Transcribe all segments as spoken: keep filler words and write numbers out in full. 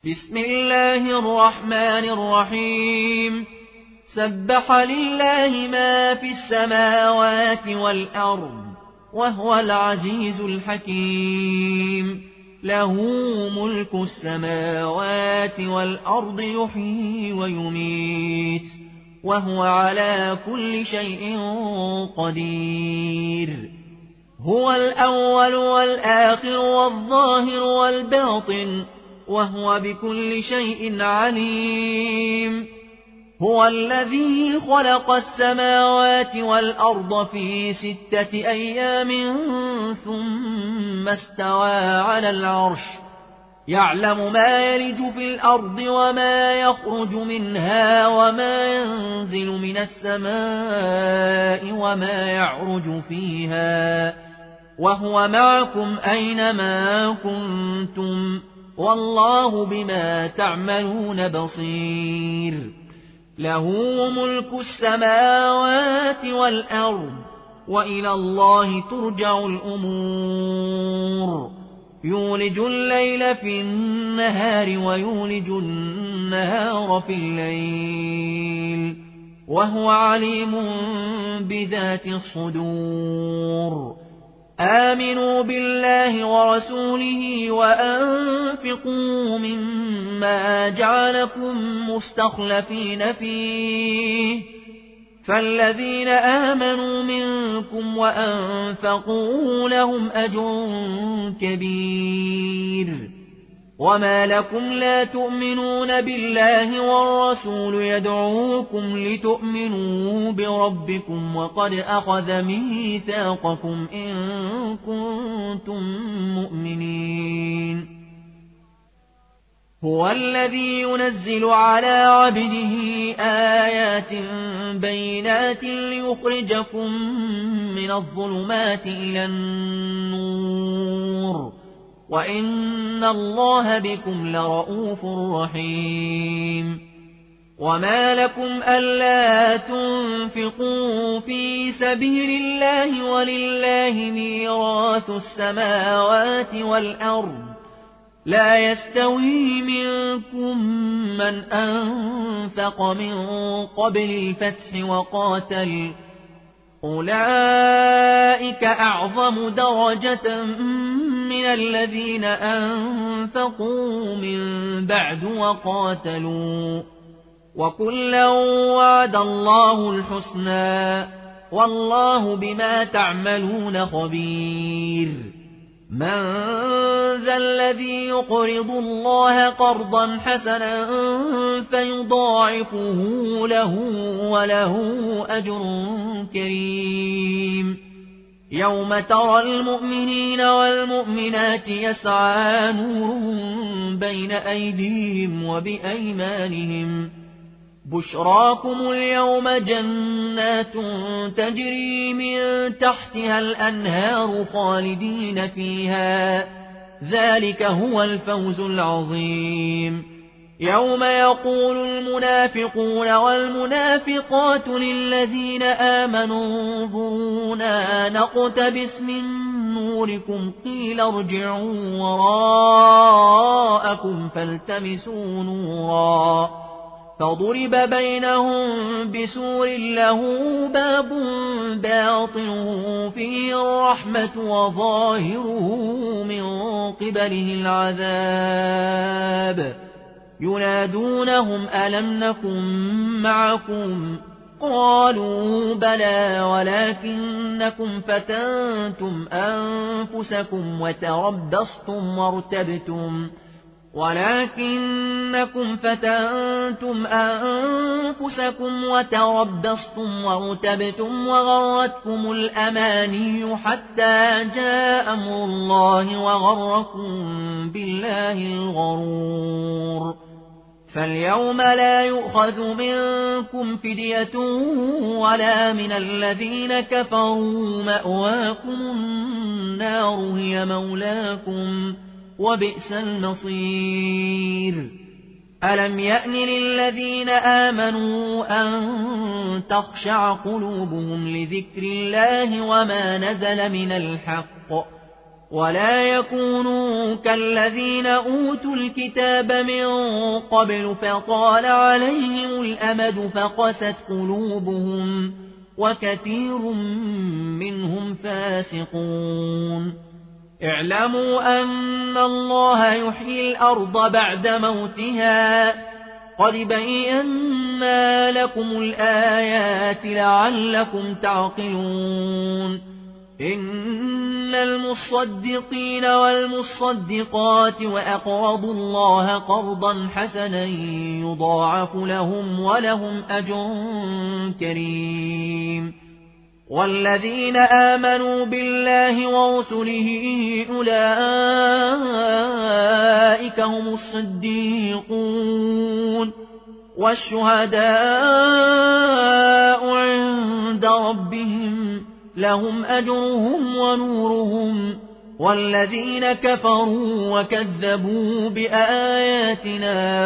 بسم الله الرحمن الرحيم سبح لله ما في السماوات والأرض وهو العزيز الحكيم له ملك السماوات والأرض يحيي ويميت وهو على كل شيء قدير هو الأول والآخر والظاهر والباطن وهو بكل شيء عليم هو الذي خلق السماوات والأرض في ستة أيام ثم استوى على العرش يعلم ما يلج في الأرض وما يخرج منها وما ينزل من السماء وما يعرج فيها وهو معكم أينما كنتم والله بما تعملون بصير له ملك السماوات والأرض وإلى الله ترجع الأمور يولج الليل في النهار ويولج النهار في الليل وهو عليم بذات الصدور آمنوا بالله ورسوله وأنفقوا مما جعلكم مستخلفين فيه فالذين آمنوا منكم وأنفقوا لهم أجر كبير وما لكم لا تؤمنون بالله والرسول يدعوكم لتؤمنوا بربكم وقد أخذ ميثاقكم إن كنتم مؤمنين هو الذي ينزل على عبده آيات بينات ليخرجكم من الظلمات إلى النور وإن الله بكم لرءوف رحيم وما لكم ألا تنفقوا في سبيل الله ولله ميراث السماوات والأرض لا يستوي منكم من أنفق من قبل الفتح وقاتل أولئك أعظم درجة من الذين أنفقوا من بعد وقاتلوا وكلا وعد الله الحسنى والله بما تعملون خبير من ذا الذي يقرض الله قرضا حسنا فيضاعفه له وله أجر كريم يوم ترى المؤمنين والمؤمنات يسعى نورهم بين أيديهم وبأيمانهم بشراكم اليوم جنات تجري من تحتها الأنهار خالدين فيها ذلك هو الفوز العظيم يوم يقول المنافقون والمنافقات للذين آمنوا انظرونا نقتبس من نوركم قيل ارجعوا وراءكم فالتمسوا نورا فضرب بينهم بسور له باب باطنه فيه الرحمة وظاهره من قبله العذاب ينادونهم ألم نكن معكم قالوا بلى ولكنكم فتنتم أنفسكم وتربصتم وارتبتم ولكنكم فتنتم أنفسكم وتربصتم وارتبتم وغرتكم الأماني حتى جاء أمر الله وغركم بالله الغرور فاليوم لا يؤخذ منكم فدية ولا من الذين كفروا مأواكم النار هي مولاكم وبئس المصير ألم يأن للذين آمنوا أن تخشع قلوبهم لذكر الله وما نزل من الحق ولا يكونوا كالذين أوتوا الكتاب من قبل فطال عليهم الأمد فقست قلوبهم وكثير منهم فاسقون اعلموا أن الله يحيي الأرض بعد موتها قد بينا لكم الآيات لعلكم تعقلون إن المصدقين والمصدقات وأقرضوا الله قرضا حسنا يضاعف لهم ولهم أجر كريم والذين آمنوا بالله ورسله أولئك هم الصديقون والشهداء عند ربهم لهم أجرهم ونورهم والذين كفروا وكذبوا بآياتنا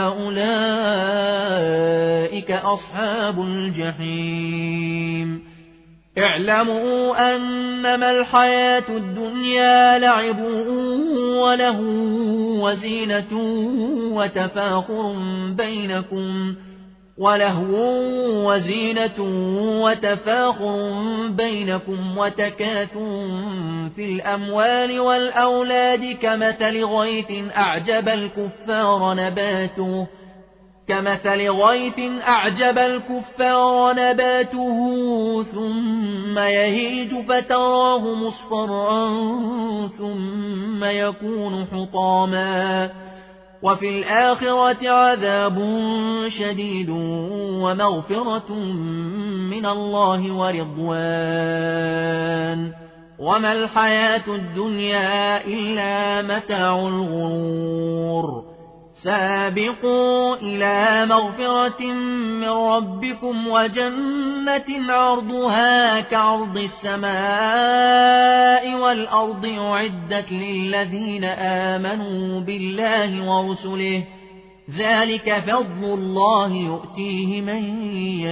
أولئك أصحاب الجحيم اعلموا أنما الحياة الدنيا لعب وله وزينة وتفاخر بينكم ولهو وزينة وتفاخر بينكم وتكاثر في الأموال والأولاد كمثل غيث أعجب الكفار نباته كمثل غيث أعجب الكفار نباته ثم يهيج فتراه مصفرا ثم يكون حطاما وفي الآخرة عذاب شديد ومغفرة من الله ورضوان وما الحياة الدنيا إلا متاع الغرور سابقوا إلى مغفرة من ربكم وجنة عرضها كعرض السماء والأرض أعدت للذين آمنوا بالله ورسله ذلك فضل الله يؤتيه من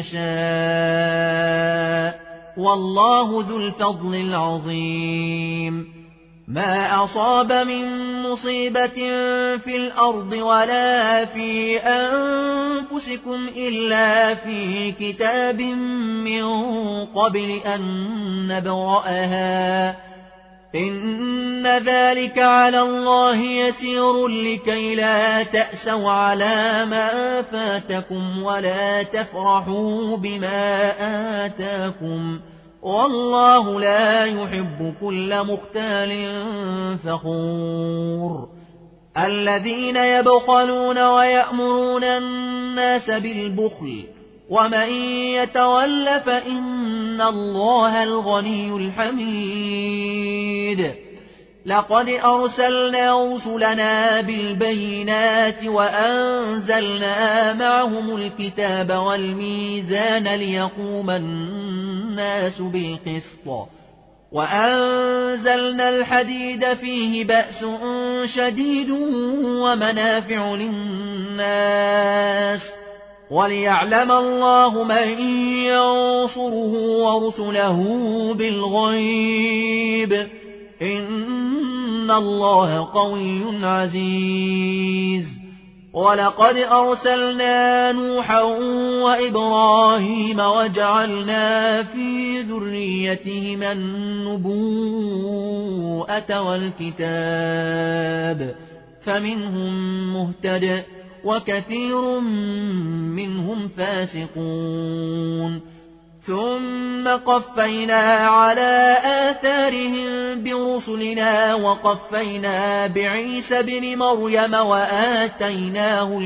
يشاء والله ذو الفضل العظيم ما أصاب من مصيبة في الأرض ولا في أنفسكم إلا في كتاب من قبل أن نبرأها إن ذلك على الله يسير لكي لا تأسوا على ما فاتكم ولا تفرحوا بما آتاكم والله لا يحب كل مختال فخور الذين يبخلون ويأمرون الناس بالبخل ومن يتول فإن الله الغني الحميد لقد أرسلنا رسلنا بالبينات وأنزلنا معهم الكتاب والميزان ليقوم الناس بالقسط وأنزلنا الحديد فيه بأس شديد ومنافع للناس وليعلم الله من ينصره ورسله بالغيب إن الله قوي عزيز ولقد أرسلنا نوحا وإبراهيم وجعلنا في ذريتهما النبوءة والكتاب فمنهم مهتد وكثير منهم فاسقون ثم قفينا على آثارهم برسلنا وقفينا بعيسى بن مريم وآتيناه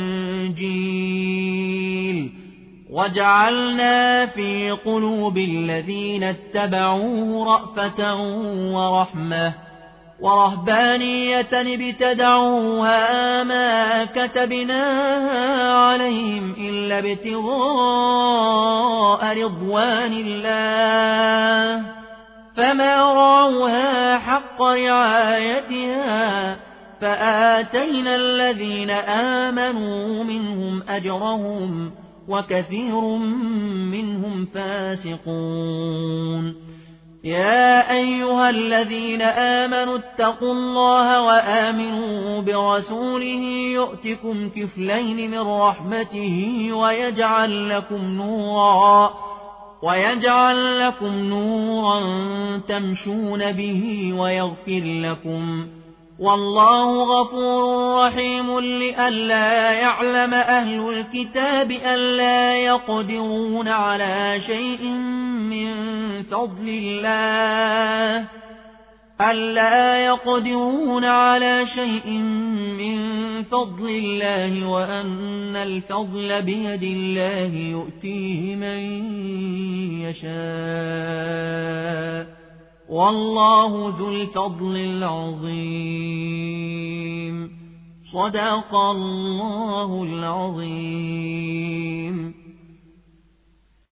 الإنجيل وجعلنا في قلوب الذين اتبعوه رأفة ورحمة ورهبانية ابتدعوها ما كتبناها عليهم إلا ابتغاء رضوان الله فما رعوها حق رعايتها فآتينا الذين آمنوا منهم أجرهم وكثير منهم فاسقون يا أيها الذين آمنوا اتقوا الله وآمنوا برسوله يؤتكم كفلين من رحمته ويجعل لكم نورا ويجعل لكم نورا تمشون به ويغفر لكم والله غفور رحيم. لئلا يعلم أهل الكتاب ألا يقدرون على شيء من فضل الله ألا يقدرون على شيء من فضل الله وأن الفضل بيد الله يؤتيه من يشاء والله ذو الفضل العظيم. صدق الله العظيم.